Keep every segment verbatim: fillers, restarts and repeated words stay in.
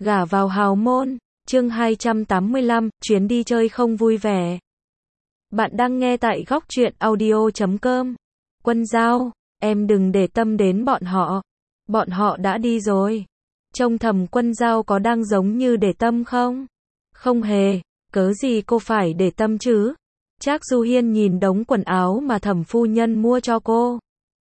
Gả vào hào môn, chương hai trăm tám mươi lăm, chuyến đi chơi không vui vẻ. Bạn đang nghe tại góc truyện audio chấm com. Quân Giao, em đừng để tâm đến bọn họ. Bọn họ đã đi rồi. Trông Thẩm Quân Giao có đang giống như để tâm không? Không hề, cớ gì cô phải để tâm chứ? Trác Du Hiên nhìn đống quần áo mà Thẩm phu nhân mua cho cô.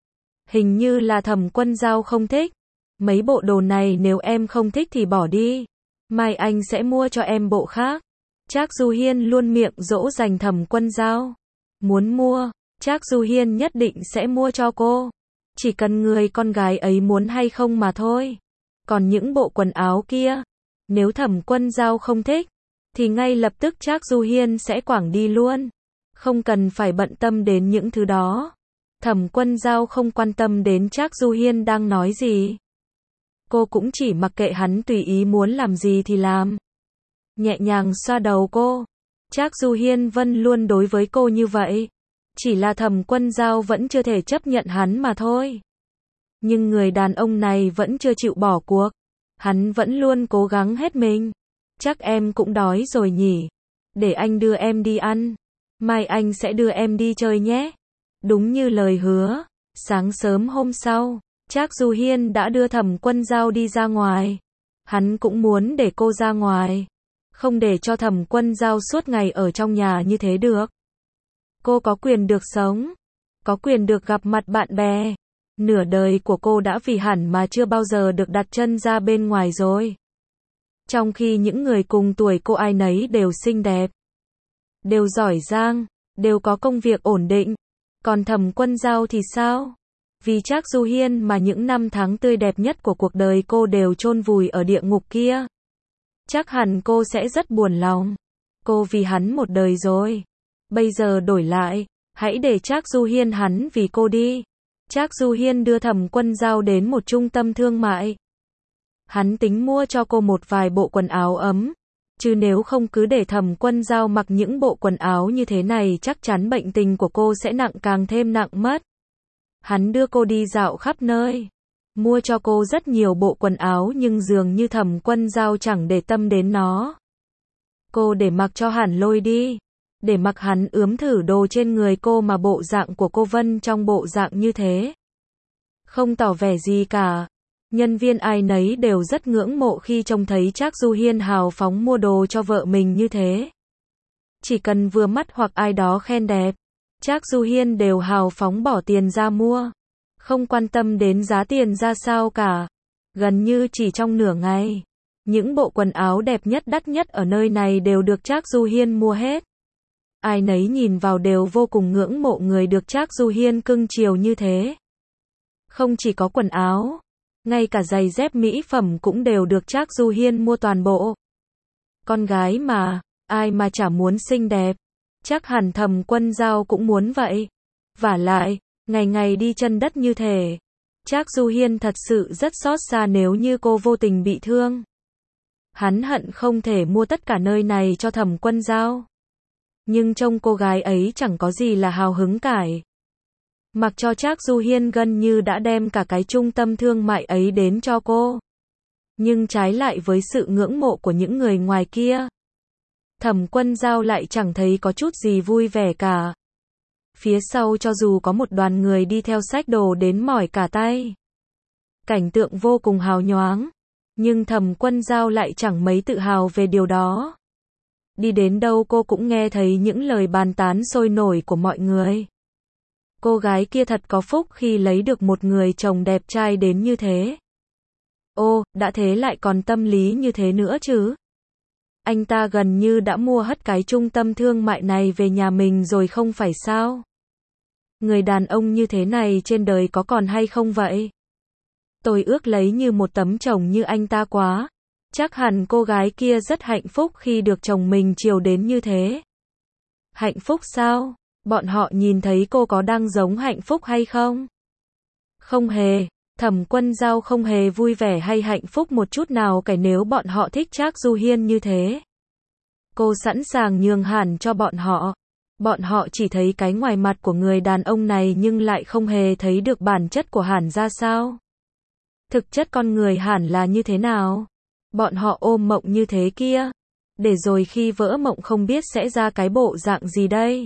Hình như là Thẩm Quân Giao không thích. Mấy bộ đồ này nếu em không thích thì bỏ đi. Mai anh sẽ mua cho em bộ khác. Trác Du Hiên luôn miệng dỗ dành Thẩm Quân Giao. Muốn mua, Trác Du Hiên nhất định sẽ mua cho cô. Chỉ cần người con gái ấy muốn hay không mà thôi. Còn những bộ quần áo kia, nếu Thẩm Quân Giao không thích, thì ngay lập tức Trác Du Hiên sẽ quẳng đi luôn. Không cần phải bận tâm đến những thứ đó. Thẩm Quân Giao không quan tâm đến Trác Du Hiên đang nói gì. Cô cũng chỉ mặc kệ hắn tùy ý muốn làm gì thì làm. Nhẹ nhàng xoa đầu cô. Trác Du Hiên vẫn luôn đối với cô như vậy. Chỉ là Thẩm Quân Giao vẫn chưa thể chấp nhận hắn mà thôi. Nhưng người đàn ông này vẫn chưa chịu bỏ cuộc. Hắn vẫn luôn cố gắng hết mình. Chắc em cũng đói rồi nhỉ. Để anh đưa em đi ăn. Mai anh sẽ đưa em đi chơi nhé. Đúng như lời hứa. Sáng sớm hôm sau, Trác Du Hiên đã đưa Thẩm Quân Giao đi ra ngoài. Hắn cũng muốn để cô ra ngoài. Không để cho Thẩm Quân Giao suốt ngày ở trong nhà như thế được. Cô có quyền được sống. Có quyền được gặp mặt bạn bè. Nửa đời của cô đã vì hẳn mà chưa bao giờ được đặt chân ra bên ngoài rồi. Trong khi những người cùng tuổi cô ai nấy đều xinh đẹp. Đều giỏi giang. Đều có công việc ổn định. Còn Thẩm Quân Giao thì sao? Vì Trác Du Hiên mà những năm tháng tươi đẹp nhất của cuộc đời cô đều chôn vùi ở địa ngục kia. Chắc hẳn cô sẽ rất buồn lòng. Cô vì hắn một đời rồi. Bây giờ đổi lại, hãy để Trác Du Hiên hắn vì cô đi. Trác Du Hiên đưa Thẩm Quân Giao đến một trung tâm thương mại. Hắn tính mua cho cô một vài bộ quần áo ấm. Chứ nếu không cứ để Thẩm Quân Giao mặc những bộ quần áo như thế này chắc chắn bệnh tình của cô sẽ nặng càng thêm nặng mất. Hắn đưa cô đi dạo khắp nơi. Mua cho cô rất nhiều bộ quần áo nhưng dường như Thẩm Quân Giao chẳng để tâm đến nó. Cô để mặc cho hắn lôi đi. Để mặc hắn ướm thử đồ trên người cô mà bộ dạng của cô Vân trong bộ dạng như thế. Không tỏ vẻ gì cả. Nhân viên ai nấy đều rất ngưỡng mộ khi trông thấy Trác Du Hiên hào phóng mua đồ cho vợ mình như thế. Chỉ cần vừa mắt hoặc ai đó khen đẹp, Trác Du Hiên đều hào phóng bỏ tiền ra mua. Không quan tâm đến giá tiền ra sao cả. Gần như chỉ trong nửa ngày, những bộ quần áo đẹp nhất đắt nhất ở nơi này đều được Trác Du Hiên mua hết. Ai nấy nhìn vào đều vô cùng ngưỡng mộ người được Trác Du Hiên cưng chiều như thế. Không chỉ có quần áo, ngay cả giày dép mỹ phẩm cũng đều được Trác Du Hiên mua toàn bộ. Con gái mà, ai mà chả muốn xinh đẹp. Chắc hẳn Thẩm Quân Giao cũng muốn vậy. Vả lại, ngày ngày đi chân đất như thể. Trác Du Hiên thật sự rất xót xa nếu như cô vô tình bị thương. Hắn hận không thể mua tất cả nơi này cho Thẩm Quân Giao. Nhưng trông cô gái ấy chẳng có gì là hào hứng cải. Mặc cho Trác Du Hiên gần như đã đem cả cái trung tâm thương mại ấy đến cho cô. Nhưng trái lại với sự ngưỡng mộ của những người ngoài kia, Thẩm Quân Giao lại chẳng thấy có chút gì vui vẻ cả. Phía sau cho dù có một đoàn người đi theo xách đồ đến mỏi cả tay. Cảnh tượng vô cùng hào nhoáng. Nhưng Thẩm Quân Giao lại chẳng mấy tự hào về điều đó. Đi đến đâu cô cũng nghe thấy những lời bàn tán sôi nổi của mọi người. Cô gái kia thật có phúc khi lấy được một người chồng đẹp trai đến như thế. Ô, đã thế lại còn tâm lý như thế nữa chứ. Anh ta gần như đã mua hết cái trung tâm thương mại này về nhà mình rồi không phải sao? Người đàn ông như thế này trên đời có còn hay không vậy? Tôi ước lấy như một tấm chồng như anh ta quá. Chắc hẳn cô gái kia rất hạnh phúc khi được chồng mình chiều đến như thế. Hạnh phúc sao? Bọn họ nhìn thấy cô có đang giống hạnh phúc hay không? Không hề. Thẩm Quân Giao không hề vui vẻ hay hạnh phúc một chút nào cả nếu bọn họ thích Trác Du Hiên như thế. Cô sẵn sàng nhường hẳn cho bọn họ. Bọn họ chỉ thấy cái ngoài mặt của người đàn ông này nhưng lại không hề thấy được bản chất của hẳn ra sao. Thực chất con người hẳn là như thế nào? Bọn họ ôm mộng như thế kia. Để rồi khi vỡ mộng không biết sẽ ra cái bộ dạng gì đây.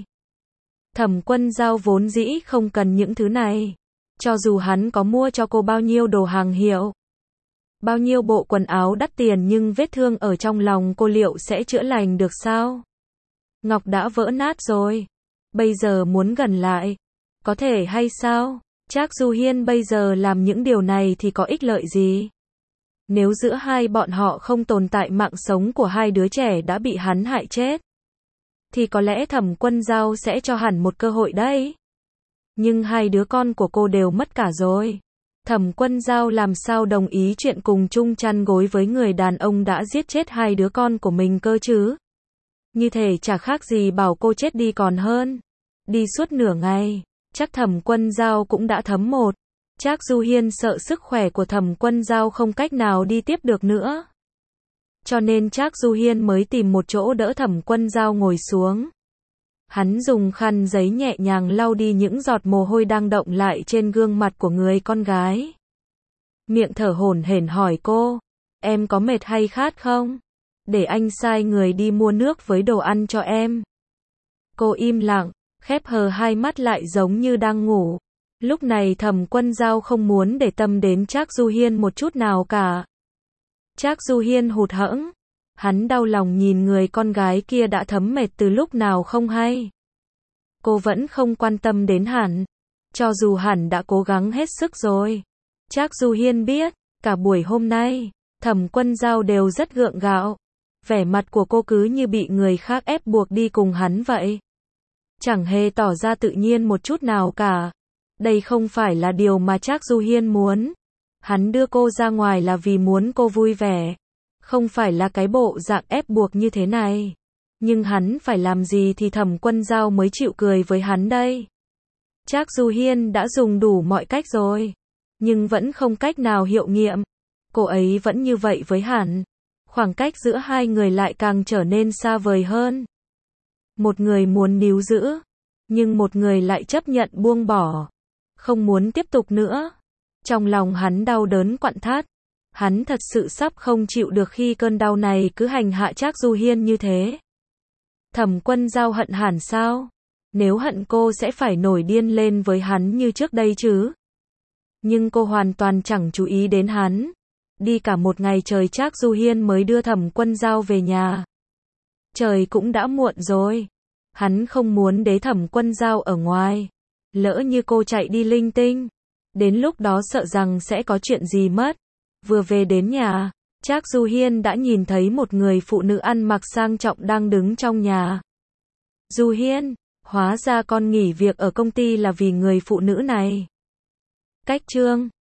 Thẩm Quân Dao vốn dĩ không cần những thứ này. Cho dù hắn có mua cho cô bao nhiêu đồ hàng hiệu, bao nhiêu bộ quần áo đắt tiền, nhưng vết thương ở trong lòng cô liệu sẽ chữa lành được sao? Ngọc đã vỡ nát rồi. Bây giờ muốn gần lại, có thể hay sao? Trác Du Hiên bây giờ làm những điều này thì có ích lợi gì? Nếu giữa hai bọn họ không tồn tại, mạng sống của hai đứa trẻ đã bị hắn hại chết, thì có lẽ Thẩm Quân Dao sẽ cho hẳn một cơ hội đấy. Nhưng hai đứa con của cô đều mất cả rồi. Thẩm Quân Dao làm sao đồng ý chuyện cùng chung chăn gối với người đàn ông đã giết chết hai đứa con của mình cơ chứ? Như thể chả khác gì bảo cô chết đi còn hơn. Đi suốt nửa ngày, chắc Thẩm Quân Dao cũng đã thấm một. Trác Du Hiên sợ sức khỏe của Thẩm Quân Dao không cách nào đi tiếp được nữa. Cho nên Trác Du Hiên mới tìm một chỗ đỡ Thẩm Quân Dao ngồi xuống. Hắn dùng khăn giấy nhẹ nhàng lau đi những giọt mồ hôi đang đọng lại trên gương mặt của người con gái. Miệng thở hổn hển hỏi cô, em có mệt hay khát không? Để anh sai người đi mua nước với đồ ăn cho em. Cô im lặng, khép hờ hai mắt lại giống như đang ngủ. Lúc này Thẩm Quân Dao không muốn để tâm đến Trác Du Hiên một chút nào cả. Trác Du Hiên hụt hẫng. Hắn đau lòng nhìn người con gái kia đã thấm mệt từ lúc nào không hay. Cô vẫn không quan tâm đến hắn. Cho dù hắn đã cố gắng hết sức rồi. Trác Du Hiên biết, cả buổi hôm nay, Thẩm Quân Dao đều rất gượng gạo. Vẻ mặt của cô cứ như bị người khác ép buộc đi cùng hắn vậy. Chẳng hề tỏ ra tự nhiên một chút nào cả. Đây không phải là điều mà Trác Du Hiên muốn. Hắn đưa cô ra ngoài là vì muốn cô vui vẻ. Không phải là cái bộ dạng ép buộc như thế này. Nhưng hắn phải làm gì thì Thẩm Quân Dao mới chịu cười với hắn đây. Trác Du Hiên đã dùng đủ mọi cách rồi. Nhưng vẫn không cách nào hiệu nghiệm. Cô ấy vẫn như vậy với hắn. Khoảng cách giữa hai người lại càng trở nên xa vời hơn. Một người muốn níu giữ. Nhưng một người lại chấp nhận buông bỏ. Không muốn tiếp tục nữa. Trong lòng hắn đau đớn quặn thắt. Hắn thật sự sắp không chịu được khi cơn đau này cứ hành hạ Trác Du Hiên như thế. Thẩm Quân Dao hận hẳn sao? Nếu hận cô sẽ phải nổi điên lên với hắn như trước đây chứ. Nhưng cô hoàn toàn chẳng chú ý đến hắn. Đi cả một ngày trời Trác Du Hiên mới đưa Thẩm Quân Dao về nhà. Trời cũng đã muộn rồi. Hắn không muốn để Thẩm Quân Dao ở ngoài. Lỡ như cô chạy đi linh tinh. Đến lúc đó sợ rằng sẽ có chuyện gì mất. Vừa về đến nhà, Trác Du Hiên đã nhìn thấy một người phụ nữ ăn mặc sang trọng đang đứng trong nhà. Du Hiên, hóa ra con nghỉ việc ở công ty là vì người phụ nữ này. Cách chương